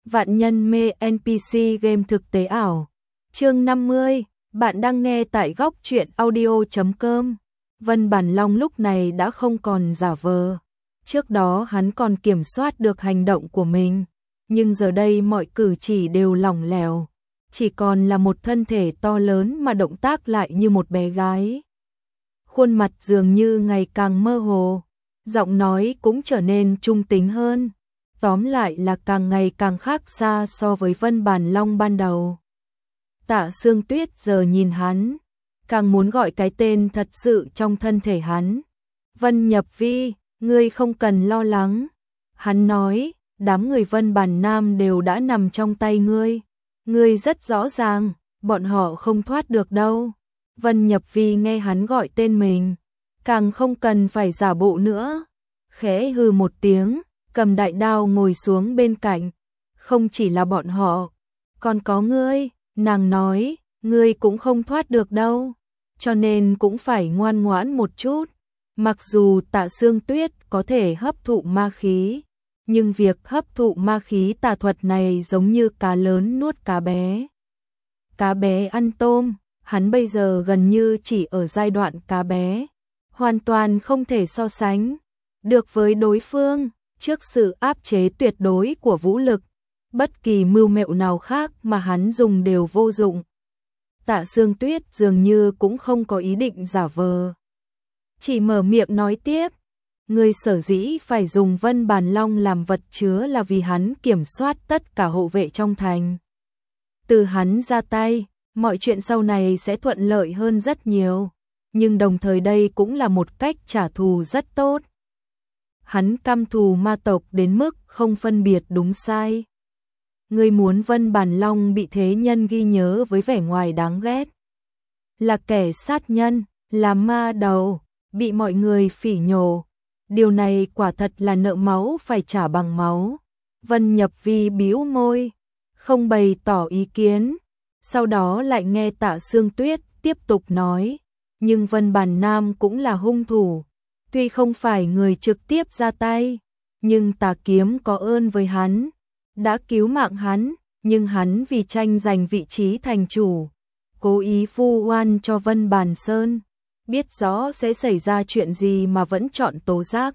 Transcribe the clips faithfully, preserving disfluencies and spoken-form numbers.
Vạn nhân mê en pê xê game thực tế ảo. Chương năm mươi, bạn đang nghe tại góc truyện audio chấm com. Vân Bản Long lúc này đã không còn giả vờ. Trước đó hắn còn kiểm soát được hành động của mình, nhưng giờ đây mọi cử chỉ đều lỏng lẻo, chỉ còn là một thân thể to lớn mà động tác lại như một bé gái. Khuôn mặt dường như ngày càng mơ hồ, giọng nói cũng trở nên trung tính hơn. Tóm lại là càng ngày càng khác xa so với Vân Bản Long ban đầu. Tạ Sương Tuyết giờ nhìn hắn, càng muốn gọi cái tên thật sự trong thân thể hắn. Vân Nhập Vi, ngươi không cần lo lắng. Hắn nói, đám người Vân Bản Nam đều đã nằm trong tay ngươi. Ngươi rất rõ ràng, bọn họ không thoát được đâu. Vân Nhập Vi nghe hắn gọi tên mình, càng không cần phải giả bộ nữa. Khẽ hừ một tiếng, cầm đại đao ngồi xuống bên cạnh. Không chỉ là bọn họ, còn có ngươi, nàng nói, ngươi cũng không thoát được đâu, cho nên cũng phải ngoan ngoãn một chút. Mặc dù Tạ Sương Tuyết có thể hấp thụ ma khí, nhưng việc hấp thụ ma khí tà thuật này giống như cá lớn nuốt cá bé. Cá bé ăn tôm, hắn bây giờ gần như chỉ ở giai đoạn cá bé, hoàn toàn không thể so sánh được với đối phương. Trước sự áp chế tuyệt đối của vũ lực, bất kỳ mưu mẹo nào khác mà hắn dùng đều vô dụng. Tạ Sương Tuyết dường như cũng không có ý định giả vờ, chỉ mở miệng nói tiếp. Người sở dĩ phải dùng Vân Bản Long làm vật chứa là vì hắn kiểm soát tất cả hộ vệ trong thành. Từ hắn ra tay, mọi chuyện sau này sẽ thuận lợi hơn rất nhiều, nhưng đồng thời đây cũng là một cách trả thù rất tốt. Hắn căm thù ma tộc đến mức không phân biệt đúng sai. Ngươi muốn Vân Bản Long bị thế nhân ghi nhớ với vẻ ngoài đáng ghét, là kẻ sát nhân, là ma đầu, bị mọi người phỉ nhổ. Điều này quả thật là nợ máu phải trả bằng máu. Vân Nhập Vi bĩu môi, không bày tỏ ý kiến. Sau đó lại nghe Tạ Sương Tuyết tiếp tục nói, nhưng Vân Bản Nam cũng là hung thủ. Tuy không phải người trực tiếp ra tay, nhưng Tà Kiếm có ơn với hắn, đã cứu mạng hắn, nhưng hắn vì tranh giành vị trí thành chủ, cố ý vu oan cho Vân Bản Sơn, biết rõ sẽ xảy ra chuyện gì mà vẫn chọn tố giác.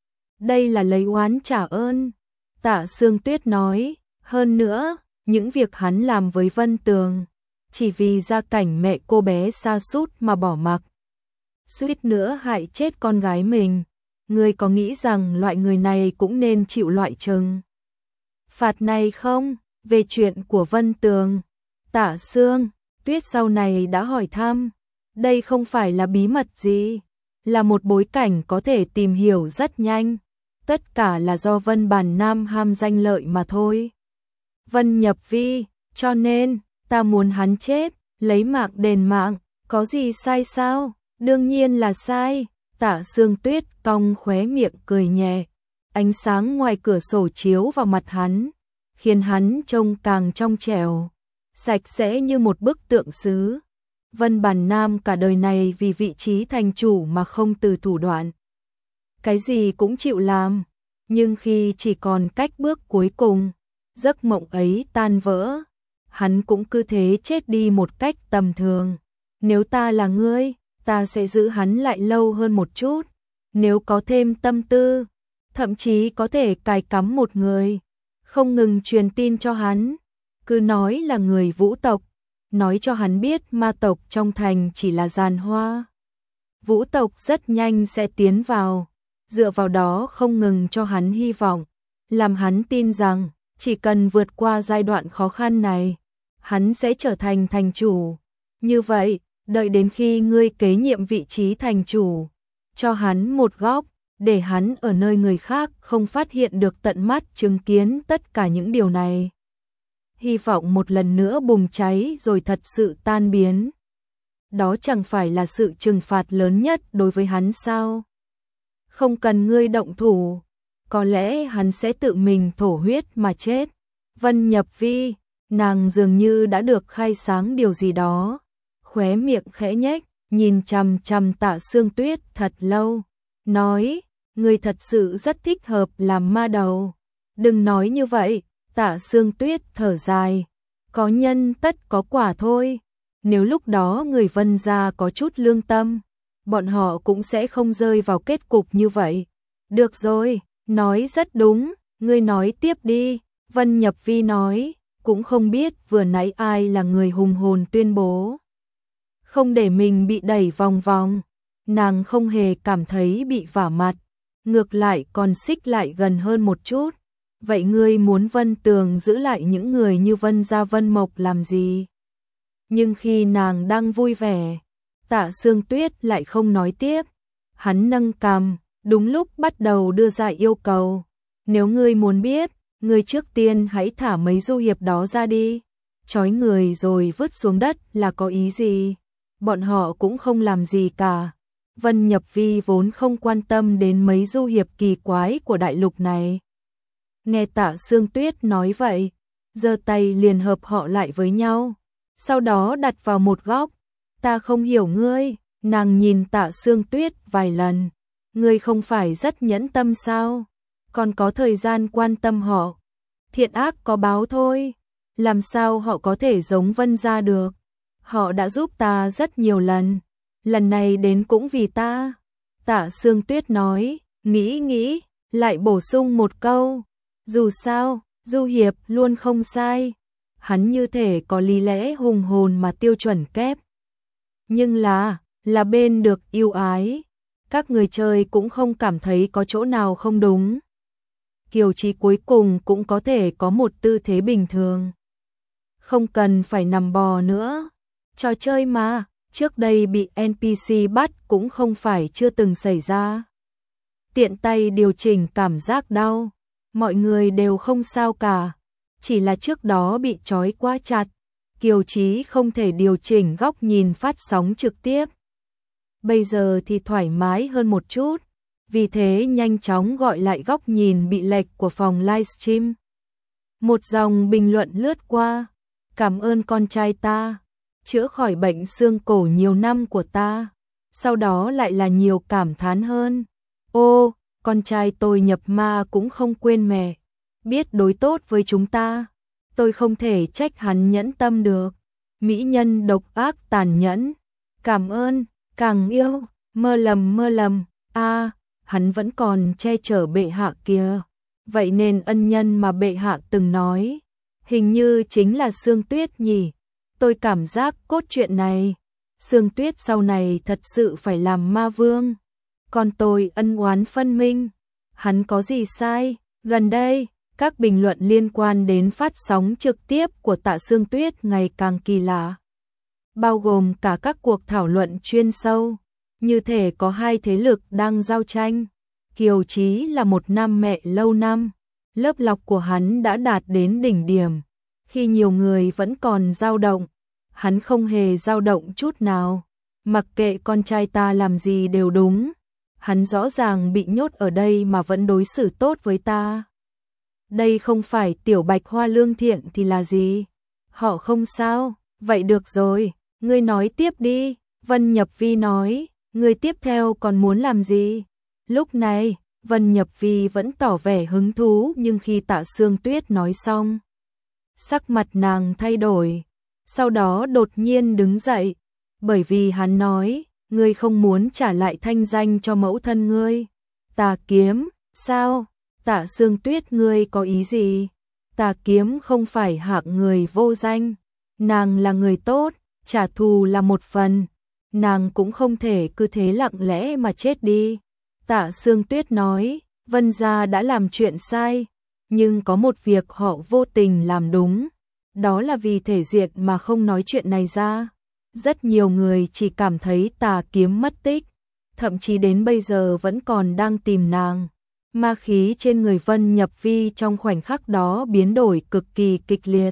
Đây là lấy oán trả ơn, Tạ Sương Tuyết nói. Hơn nữa, những việc hắn làm với Vân Tường, chỉ vì gia cảnh mẹ cô bé sa sút mà bỏ mặc, suýt nữa hại chết con gái mình. Ngươi có nghĩ rằng loại người này cũng nên chịu loại trừng phạt này không? Về chuyện của Vân Tường, Tạ Sương Tuyết sau này đã hỏi thăm. Đây không phải là bí mật gì, là một bối cảnh có thể tìm hiểu rất nhanh. Tất cả là do Vân Bản Nam ham danh lợi mà thôi. Vân Nhập Vi, cho nên, ta muốn hắn chết, lấy mạng đền mạng, có gì sai sao? Đương nhiên là sai. Tạ Sương Tuyết cong khóe miệng cười nhẹ. Ánh sáng ngoài cửa sổ chiếu vào mặt hắn, khiến hắn trông càng trong trẻo, sạch sẽ như một bức tượng sứ. Vân Bản Nam cả đời này vì vị trí thành chủ mà không từ thủ đoạn, cái gì cũng chịu làm, nhưng khi chỉ còn cách bước cuối cùng, giấc mộng ấy tan vỡ, hắn cũng cứ thế chết đi một cách tầm thường. Nếu ta là ngươi, ta sẽ giữ hắn lại lâu hơn một chút, nếu có thêm tâm tư, thậm chí có thể cài cắm một người, không ngừng truyền tin cho hắn, cứ nói là người Vũ tộc, nói cho hắn biết ma tộc trong thành chỉ là giàn hoa. Vũ tộc rất nhanh sẽ tiến vào, dựa vào đó không ngừng cho hắn hy vọng, làm hắn tin rằng chỉ cần vượt qua giai đoạn khó khăn này, hắn sẽ trở thành thành chủ. Như vậy, đợi đến khi ngươi kế nhiệm vị trí thành chủ, cho hắn một góc, để hắn ở nơi người khác không phát hiện được tận mắt chứng kiến tất cả những điều này. Hy vọng một lần nữa bùng cháy rồi thật sự tan biến. Đó chẳng phải là sự trừng phạt lớn nhất đối với hắn sao? Không cần ngươi động thủ, có lẽ hắn sẽ tự mình thổ huyết mà chết. Vân Nhập Vi, nàng dường như đã được khai sáng điều gì đó, khóe miệng khẽ nhếch, nhìn chằm chằm Tạ Sương Tuyết thật lâu, nói, ngươi thật sự rất thích hợp làm ma đầu. Đừng nói như vậy, Tạ Sương Tuyết thở dài, có nhân tất có quả thôi. Nếu lúc đó người Vân gia có chút lương tâm, bọn họ cũng sẽ không rơi vào kết cục như vậy. Được rồi, nói rất đúng, ngươi nói tiếp đi. Vân Nhập Vi nói, cũng không biết vừa nãy ai là người hùng hồn tuyên bố không để mình bị đẩy vòng vòng. Nàng không hề cảm thấy bị vả mặt, ngược lại còn xích lại gần hơn một chút. Vậy ngươi muốn Vân Tường giữ lại những người như Vân Gia Vân Mộc làm gì? Nhưng khi nàng đang vui vẻ, Tạ Sương Tuyết lại không nói tiếp. Hắn nâng cằm, đúng lúc bắt đầu đưa ra yêu cầu. Nếu ngươi muốn biết, ngươi trước tiên hãy thả mấy du hiệp đó ra đi. Trói người rồi vứt xuống đất là có ý gì? Bọn họ cũng không làm gì cả. Vân Nhập Vi vốn không quan tâm đến mấy du hiệp kỳ quái của đại lục này. Nghe Tạ Sương Tuyết nói vậy, giơ tay liền hợp họ lại với nhau, sau đó đặt vào một góc. Ta không hiểu ngươi. Nàng nhìn Tạ Sương Tuyết vài lần. Ngươi không phải rất nhẫn tâm sao? Còn có thời gian quan tâm họ. Thiện ác có báo thôi. Làm sao họ có thể giống Vân gia được? Họ đã giúp ta rất nhiều lần. Lần này đến cũng vì ta. Tạ Sương Tuyết nói, nghĩ nghĩ, lại bổ sung một câu. Dù sao, du hiệp luôn không sai. Hắn như thể có lý lẽ hùng hồn mà tiêu chuẩn kép. Nhưng là, là bên được yêu ái. Các người chơi cũng không cảm thấy có chỗ nào không đúng. Kiều Chí cuối cùng cũng có thể có một tư thế bình thường. Không cần phải nằm bò nữa. Trò chơi mà, trước đây bị en pê xê bắt cũng không phải chưa từng xảy ra. Tiện tay điều chỉnh cảm giác đau. Mọi người đều không sao cả. Chỉ là trước đó bị trói quá chặt. Kiều Chí không thể điều chỉnh góc nhìn phát sóng trực tiếp. Bây giờ thì thoải mái hơn một chút. Vì thế nhanh chóng gọi lại góc nhìn bị lệch của phòng livestream. Một dòng bình luận lướt qua. Cảm ơn con trai ta. Chữa khỏi bệnh xương cổ nhiều năm của ta. Sau đó lại là nhiều cảm thán hơn. Ô, con trai tôi nhập ma cũng không quên mẹ. Biết đối tốt với chúng ta. Tôi không thể trách hắn nhẫn tâm được. Mỹ nhân độc ác tàn nhẫn. Cảm ơn, càng yêu, mơ lầm mơ lầm. A, hắn vẫn còn che chở bệ hạ kìa. Vậy nên ân nhân mà bệ hạ từng nói, hình như chính là Sương Tuyết nhỉ. Tôi cảm giác cốt truyện này, Sương Tuyết sau này thật sự phải làm ma vương. Còn tôi ân oán phân minh. Hắn có gì sai? Gần đây, các bình luận liên quan đến phát sóng trực tiếp của Tạ Sương Tuyết ngày càng kỳ lạ. Bao gồm cả các cuộc thảo luận chuyên sâu. Như thể có hai thế lực đang giao tranh. Kiều Chí là một nam mẹ lâu năm. Lớp lọc của hắn đã đạt đến đỉnh điểm. Khi nhiều người vẫn còn dao động, hắn không hề dao động chút nào. Mặc kệ con trai ta làm gì đều đúng. Hắn rõ ràng bị nhốt ở đây mà vẫn đối xử tốt với ta. Đây không phải tiểu bạch hoa lương thiện thì là gì? Họ không sao, vậy được rồi, ngươi nói tiếp đi. Vân Nhập Vi nói, ngươi tiếp theo còn muốn làm gì? Lúc này, Vân Nhập Vi vẫn tỏ vẻ hứng thú, nhưng khi Tạ Sương Tuyết nói xong, sắc mặt nàng thay đổi, sau đó đột nhiên đứng dậy, bởi vì hắn nói, ngươi không muốn trả lại thanh danh cho mẫu thân ngươi. Tà kiếm, sao? Tạ Sương Tuyết, ngươi có ý gì? Tà kiếm không phải hạng người vô danh, nàng là người tốt, trả thù là một phần, nàng cũng không thể cứ thế lặng lẽ mà chết đi. Tạ Sương Tuyết nói, Vân gia đã làm chuyện sai, nhưng có một việc họ vô tình làm đúng, đó là vì thể diện mà không nói chuyện này ra. Rất nhiều người chỉ cảm thấy tà kiếm mất tích, thậm chí đến bây giờ vẫn còn đang tìm nàng. Ma khí trên người Vân Nhập Vi trong khoảnh khắc đó biến đổi cực kỳ kịch liệt.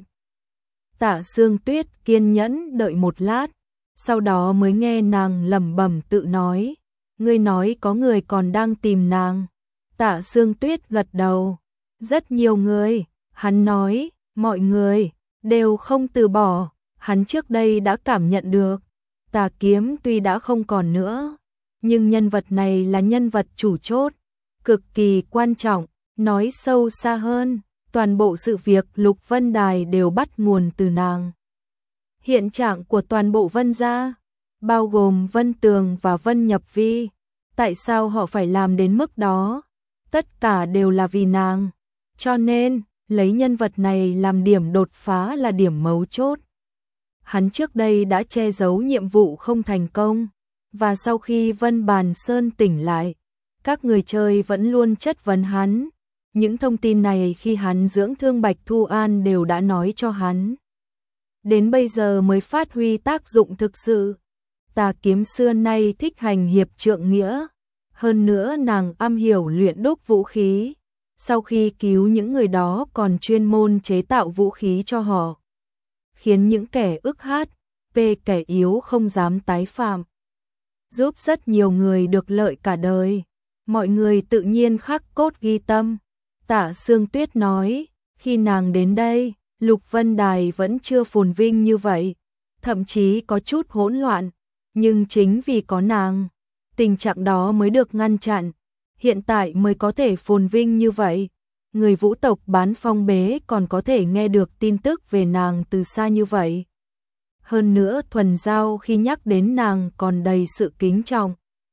Tạ Sương Tuyết kiên nhẫn đợi một lát, sau đó mới nghe nàng lẩm bẩm tự nói, ngươi nói có người còn đang tìm nàng. Tạ Sương Tuyết gật đầu, rất nhiều người. Hắn nói, mọi người đều không từ bỏ. Hắn trước đây đã cảm nhận được, tà kiếm tuy đã không còn nữa, nhưng nhân vật này là nhân vật chủ chốt, cực kỳ quan trọng. Nói sâu xa hơn, toàn bộ sự việc Lục Vân Đài đều bắt nguồn từ nàng. Hiện trạng của toàn bộ Vân gia, bao gồm Vân Tường và Vân Nhập Vi, tại sao họ phải làm đến mức đó? Tất cả đều là vì nàng, cho nên lấy nhân vật này làm điểm đột phá là điểm mấu chốt. Hắn trước đây đã che giấu nhiệm vụ không thành công, và sau khi Vân Bàn Sơn tỉnh lại, các người chơi vẫn luôn chất vấn hắn. Những thông tin này khi hắn dưỡng thương Bạch Thu An đều đã nói cho hắn. Đến bây giờ mới phát huy tác dụng thực sự. Tà kiếm xưa nay thích hành hiệp trượng nghĩa, hơn nữa nàng am hiểu luyện đúc vũ khí. Sau khi cứu những người đó còn chuyên môn chế tạo vũ khí cho họ, khiến những kẻ ức hát, pê kẻ yếu không dám tái phạm, giúp rất nhiều người được lợi cả đời. Mọi người tự nhiên khắc cốt ghi tâm. Tạ Sương Tuyết nói, khi nàng đến đây, Lục Vân Đài vẫn chưa phồn vinh như vậy, thậm chí có chút hỗn loạn, nhưng chính vì có nàng, tình trạng đó mới được ngăn chặn, hiện tại mới có thể phồn vinh như vậy. Người Vũ tộc Bán Phong Bế còn có thể nghe được tin tức về nàng từ xa như vậy. Hơn nữa Thuần Giao khi nhắc đến nàng còn đầy sự kính trọng,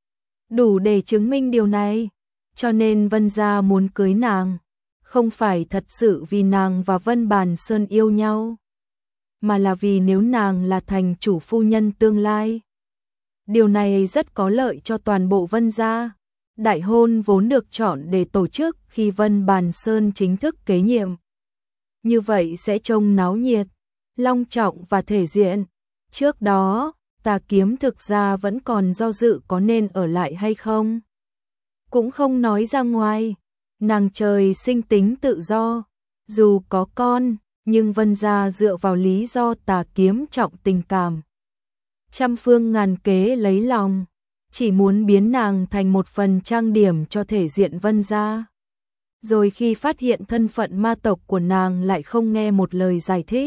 đủ để chứng minh điều này, cho nên Vân gia muốn cưới nàng, không phải thật sự vì nàng và Vân Bàn Sơn yêu nhau, mà là vì nếu nàng là thành chủ phu nhân tương lai. Điều này rất có lợi cho toàn bộ Vân gia. Đại hôn vốn được chọn để tổ chức khi Vân Bàn Sơn chính thức kế nhiệm. Như vậy sẽ trông náo nhiệt, long trọng và thể diện. Trước đó, Tà Kiếm thực ra vẫn còn do dự có nên ở lại hay không. Cũng không nói ra ngoài, nàng trời sinh tính tự do, dù có con, nhưng Vân gia dựa vào lý do Tà Kiếm trọng tình cảm, trăm phương ngàn kế lấy lòng, chỉ muốn biến nàng thành một phần trang điểm cho thể diện Vân gia. Rồi khi phát hiện thân phận ma tộc của nàng lại không nghe một lời giải thích,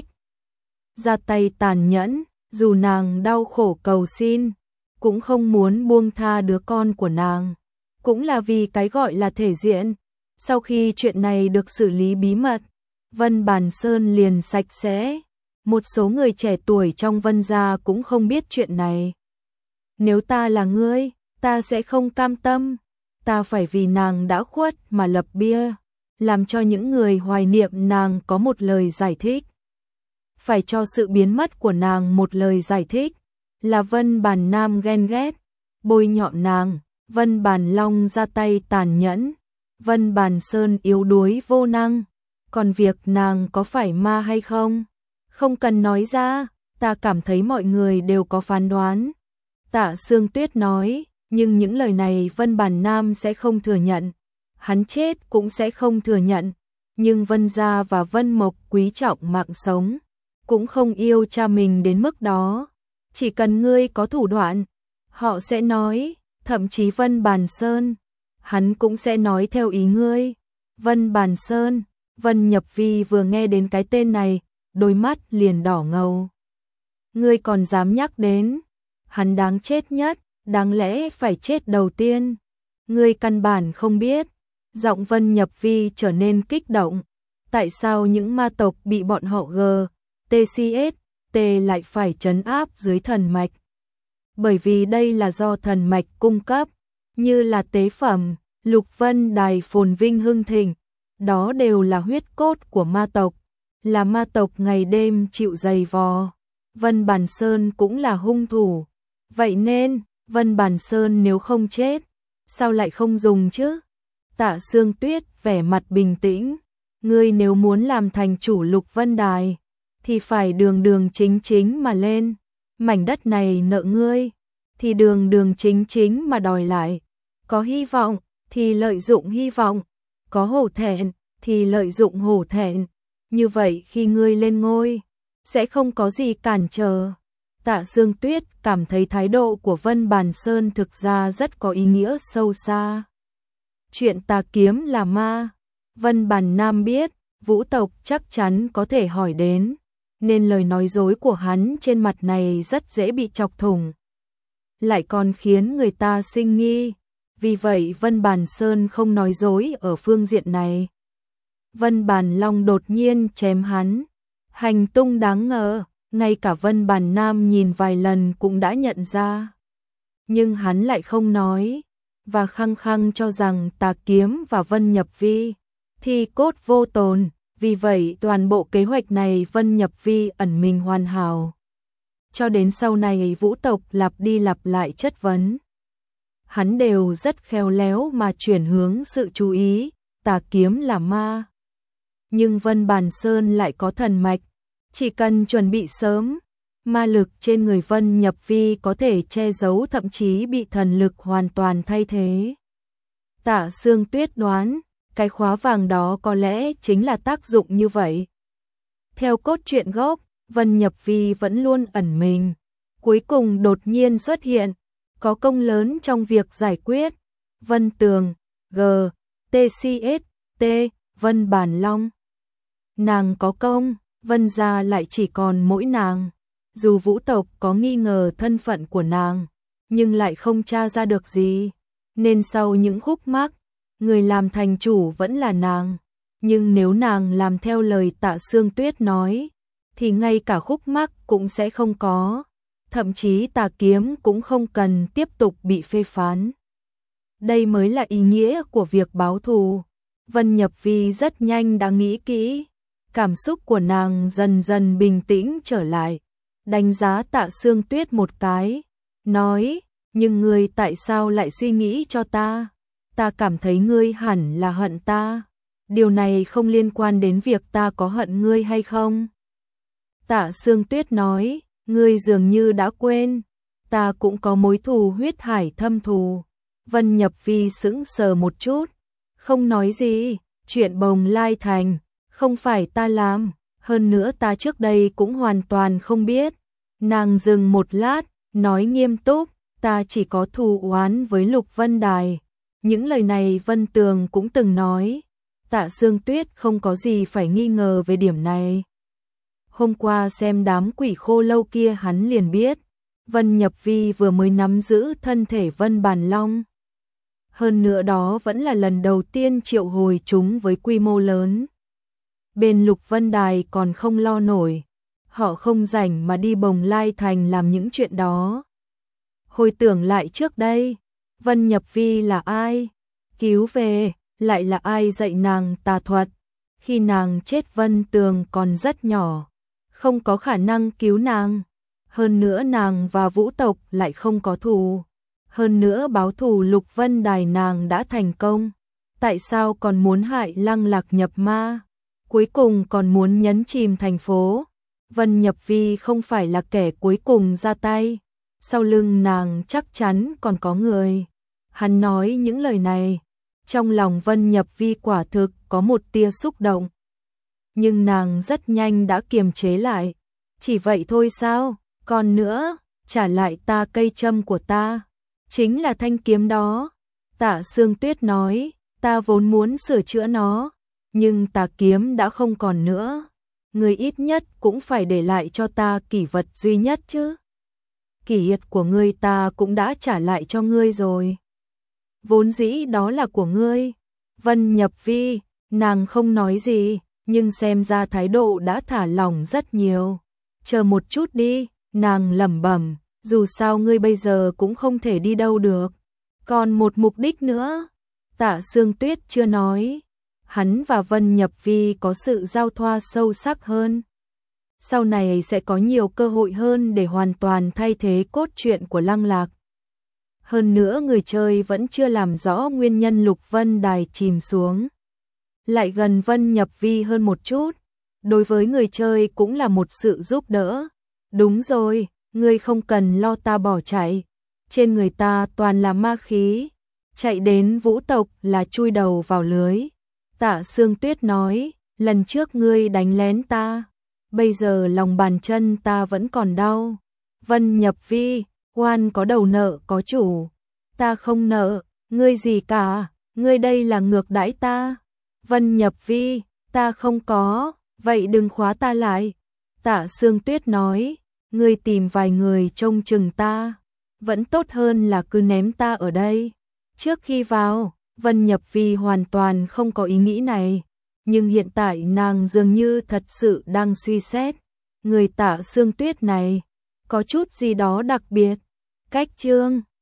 ra tay tàn nhẫn, dù nàng đau khổ cầu xin, cũng không muốn buông tha đứa con của nàng, cũng là vì cái gọi là thể diện. Sau khi chuyện này được xử lý bí mật, Vân Bàn Sơn liền sạch sẽ, một số người trẻ tuổi trong Vân gia cũng không biết chuyện này. Nếu ta là ngươi, ta sẽ không cam tâm, ta phải vì nàng đã khuất mà lập bia, làm cho những người hoài niệm nàng có một lời giải thích. Phải cho sự biến mất của nàng một lời giải thích, là Vân Bàn Nam ghen ghét, bôi nhọ nàng, Vân Bàn Long ra tay tàn nhẫn, Vân Bàn Sơn yếu đuối vô năng, còn việc nàng có phải ma hay không, không cần nói ra, ta cảm thấy mọi người đều có phán đoán. Tạ Sương Tuyết nói, nhưng những lời này Vân Bàn Nam sẽ không thừa nhận, hắn chết cũng sẽ không thừa nhận, nhưng Vân gia và Vân Mộc quý trọng mạng sống, cũng không yêu cha mình đến mức đó. Chỉ cần ngươi có thủ đoạn, họ sẽ nói, thậm chí Vân Bàn Sơn, hắn cũng sẽ nói theo ý ngươi. Vân Bàn Sơn, Vân Nhập Vi vừa nghe đến cái tên này, đôi mắt liền đỏ ngầu. Ngươi còn dám nhắc đến, hắn đáng chết nhất, đáng lẽ phải chết đầu tiên. Ngươi căn bản không biết. Giọng Vân Nhập Vi trở nên kích động. Tại sao những ma tộc bị bọn họ G, tê xê ét, T lại phải trấn áp dưới thần mạch? Bởi vì đây là do thần mạch cung cấp, như là tế phẩm, Lục Vân Đài phồn vinh hưng thịnh, đó đều là huyết cốt của ma tộc, là ma tộc ngày đêm chịu dày vò. Vân Bàn Sơn cũng là hung thủ, vậy nên Vân Bàn Sơn nếu không chết, sao lại không dùng chứ? Tạ Sương Tuyết vẻ mặt bình tĩnh, ngươi nếu muốn làm thành chủ Lục Vân Đài, thì phải đường đường chính chính mà lên, mảnh đất này nợ ngươi, thì đường đường chính chính mà đòi lại, có hy vọng thì lợi dụng hy vọng, có hổ thẹn thì lợi dụng hổ thẹn, như vậy khi ngươi lên ngôi, sẽ không có gì cản trở. Tạ Sương Tuyết cảm thấy thái độ của Vân Bàn Sơn thực ra rất có ý nghĩa sâu xa. Chuyện Tà Kiếm là ma, Vân Bàn Nam biết, Vũ tộc chắc chắn có thể hỏi đến, nên lời nói dối của hắn trên mặt này rất dễ bị chọc thủng, lại còn khiến người ta sinh nghi. Vì vậy Vân Bàn Sơn không nói dối ở phương diện này. Vân Bản Long đột nhiên chém hắn. Hành tung đáng ngờ, ngay cả Vân Bản Nam nhìn vài lần cũng đã nhận ra. Nhưng hắn lại không nói, và khăng khăng cho rằng Tà Kiếm và Vân Nhập Vi thi cốt vô tồn, vì vậy toàn bộ kế hoạch này Vân Nhập Vi ẩn mình hoàn hảo. Cho đến sau này Vũ tộc lặp đi lặp lại chất vấn, hắn đều rất khéo léo mà chuyển hướng sự chú ý, Tà Kiếm là ma. Nhưng Vân Bản Sơn lại có thần mạch, chỉ cần chuẩn bị sớm, ma lực trên người Vân Nhập Vi có thể che giấu, thậm chí bị thần lực hoàn toàn thay thế. Tạ Sương Tuyết đoán, cái khóa vàng đó có lẽ chính là tác dụng như vậy. Theo cốt truyện gốc, Vân Nhập Vi vẫn luôn ẩn mình, cuối cùng đột nhiên xuất hiện, có công lớn trong việc giải quyết. Vân Tường, G, T C S, T, Vân Bản Long. Nàng có công, Vân gia lại chỉ còn mỗi nàng. Dù Vũ tộc có nghi ngờ thân phận của nàng, nhưng lại không tra ra được gì. Nên sau những khúc mắc, người làm thành chủ vẫn là nàng. Nhưng nếu nàng làm theo lời Tạ Sương Tuyết nói, thì ngay cả khúc mắc cũng sẽ không có. Thậm chí Tà Kiếm cũng không cần tiếp tục bị phê phán. Đây mới là ý nghĩa của việc báo thù. Vân Nhập Vi rất nhanh đã nghĩ kỹ. Cảm xúc của nàng dần dần bình tĩnh trở lại. Đánh giá Tạ Sương Tuyết một cái, nói, nhưng ngươi tại sao lại suy nghĩ cho ta? Ta cảm thấy ngươi hẳn là hận ta. Điều này không liên quan đến việc ta có hận ngươi hay không. Tạ Sương Tuyết nói, ngươi dường như đã quên, ta cũng có mối thù huyết hải thâm thù. Vân Nhập Vi sững sờ một chút, không nói gì, chuyện Bồng Lai Thành, không phải ta làm. Hơn nữa ta trước đây cũng hoàn toàn không biết. Nàng dừng một lát, nói nghiêm túc, ta chỉ có thù oán với Lục Vân Đài. Những lời này Vân Tường cũng từng nói. Tạ Sương Tuyết không có gì phải nghi ngờ về điểm này. Hôm qua xem đám quỷ khô lâu kia hắn liền biết. Vân Nhập Vi vừa mới nắm giữ thân thể Vân Bản Long. Hơn nữa đó vẫn là lần đầu tiên triệu hồi chúng với quy mô lớn. Bên Lục Vân Đài còn không lo nổi, họ không rảnh mà đi Bồng Lai Thành làm những chuyện đó. Hồi tưởng lại trước đây, Vân Nhập Vi là ai? Cứu về, lại là ai dạy nàng tà thuật? Khi nàng chết Vân Tường còn rất nhỏ, không có khả năng cứu nàng. Hơn nữa nàng và Vũ tộc lại không có thù. Hơn nữa báo thù Lục Vân Đài nàng đã thành công. Tại sao còn muốn hại Lăng Lạc nhập ma? Cuối cùng còn muốn nhấn chìm thành phố. Vân Nhập Vi không phải là kẻ cuối cùng ra tay. Sau lưng nàng chắc chắn còn có người. Hắn nói những lời này. Trong lòng Vân Nhập Vi quả thực có một tia xúc động. Nhưng nàng rất nhanh đã kiềm chế lại. Chỉ vậy thôi sao? Còn nữa, trả lại ta cây châm của ta. Chính là thanh kiếm đó. Tạ Sương Tuyết nói, ta vốn muốn sửa chữa nó. Nhưng Tà Kiếm đã không còn nữa. Người ít nhất cũng phải để lại cho ta kỷ vật duy nhất chứ. Kỷ vật của ngươi ta cũng đã trả lại cho ngươi rồi. Vốn dĩ đó là của ngươi. Vân Nhập Vi, nàng không nói gì, nhưng xem ra thái độ đã thả lỏng rất nhiều. Chờ một chút đi, nàng lẩm bẩm, dù sao ngươi bây giờ cũng không thể đi đâu được. Còn một mục đích nữa. Tạ Sương Tuyết chưa nói. Hắn và Vân Nhập Vi có sự giao thoa sâu sắc hơn. Sau này sẽ có nhiều cơ hội hơn để hoàn toàn thay thế cốt truyện của Lăng Lạc. Hơn nữa người chơi vẫn chưa làm rõ nguyên nhân Lục Vân Đài chìm xuống. Lại gần Vân Nhập Vi hơn một chút. Đối với người chơi cũng là một sự giúp đỡ. Đúng rồi, ngươi không cần lo ta bỏ chạy. Trên người ta toàn là ma khí. Chạy đến Vũ tộc là chui đầu vào lưới. Tạ Sương Tuyết nói, lần trước ngươi đánh lén ta, bây giờ lòng bàn chân ta vẫn còn đau. Vân Nhập Vi, oan có đầu nợ có chủ, ta không nợ, ngươi gì cả, ngươi đây là ngược đãi ta. Vân Nhập Vi, ta không có, vậy đừng khóa ta lại. Tạ Sương Tuyết nói, ngươi tìm vài người trông chừng ta, vẫn tốt hơn là cứ ném ta ở đây. Trước khi vào, Vân Nhập Vi hoàn toàn không có ý nghĩ này, nhưng hiện tại nàng dường như thật sự đang suy xét, người Tạ Sương Tuyết này có chút gì đó đặc biệt. Cách Trương